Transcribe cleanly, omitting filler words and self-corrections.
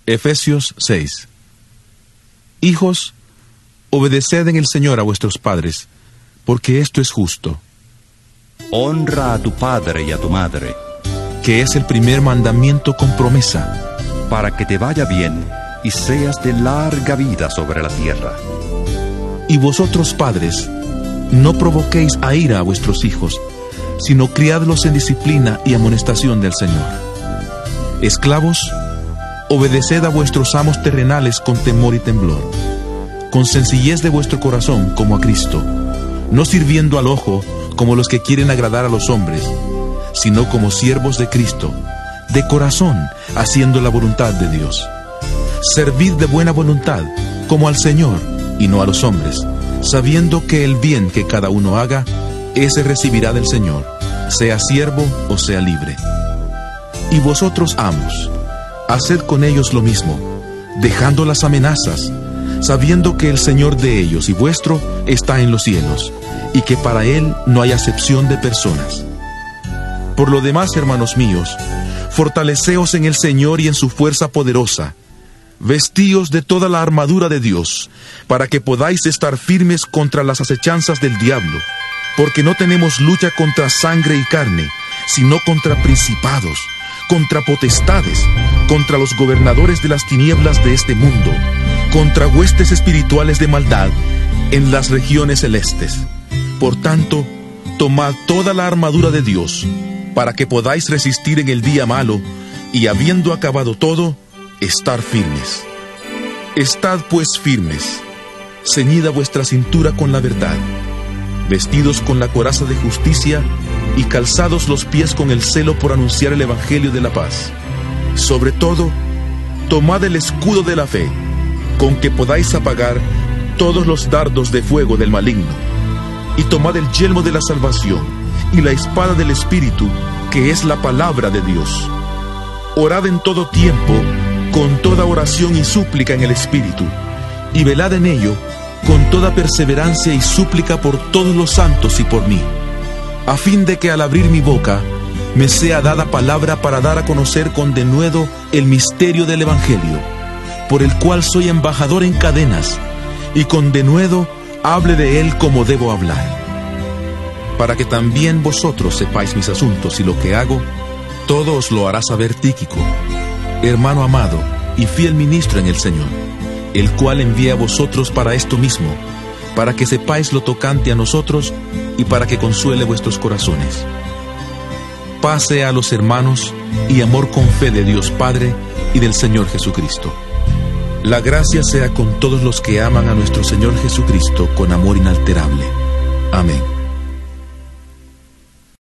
Efesios 6. Hijos, obedeced en el Señor a vuestros padres, porque esto es justo. Honra a tu padre y a tu madre, Que es el primer mandamiento con promesa, para que te vaya bien y seas de larga vida sobre la tierra. y vosotros padres, no provoquéis a ira a vuestros hijos, sino criadlos en disciplina y amonestación del Señor. Esclavos, obedeced a vuestros amos terrenales con temor y temblor, con sencillez de vuestro corazón como a Cristo, no sirviendo al ojo como los que quieren agradar a los hombres, sino como siervos de Cristo, de corazón, haciendo la voluntad de Dios. Servid de buena voluntad, como al Señor, y no a los hombres, sabiendo que el bien que cada uno haga, ese recibirá del Señor, sea siervo o sea libre. Y vosotros, amos, haced con ellos lo mismo, dejando las amenazas, sabiendo que el Señor de ellos y vuestro está en los cielos, y que para Él no hay acepción de personas. Por lo demás, hermanos míos, fortaleceos en el Señor y en su fuerza poderosa. Vestíos de toda la armadura de Dios, para que podáis estar firmes contra las acechanzas del diablo, porque no tenemos lucha contra sangre y carne, sino contra principados, contra potestades, contra los gobernadores de las tinieblas de este mundo, contra huestes espirituales de maldad en las regiones celestes. Por tanto, tomad toda la armadura de Dios, para que podáis resistir en el día malo, y habiendo acabado todo, estar firmes. Estad pues firmes, ceñida vuestra cintura con la verdad, vestidos con la coraza de justicia, y calzados los pies con el celo por anunciar el evangelio de la paz. Sobre todo, tomad el escudo de la fe, con que podáis apagar todos los dardos de fuego del maligno, y tomad el yelmo de la salvación, y la espada del Espíritu, que es la palabra de Dios. Orad en todo tiempo, con toda oración y súplica en el Espíritu, y velad en ello, con toda perseverancia y súplica por todos los santos y por mí, a fin de que al abrir mi boca, me sea dada palabra para dar a conocer con denuedo el misterio del Evangelio, por el cual soy embajador en cadenas, y con denuedo hable de él como debo hablar. Para que también vosotros sepáis mis asuntos y lo que hago, todo os lo hará saber Tíquico, hermano amado y fiel ministro en el Señor, el cual envía a vosotros para esto mismo, para que sepáis lo tocante a nosotros y para que consuele vuestros corazones. Paz sea a los hermanos y amor con fe de Dios Padre y del Señor Jesucristo. La gracia sea con todos los que aman a nuestro Señor Jesucristo con amor inalterable. Amén.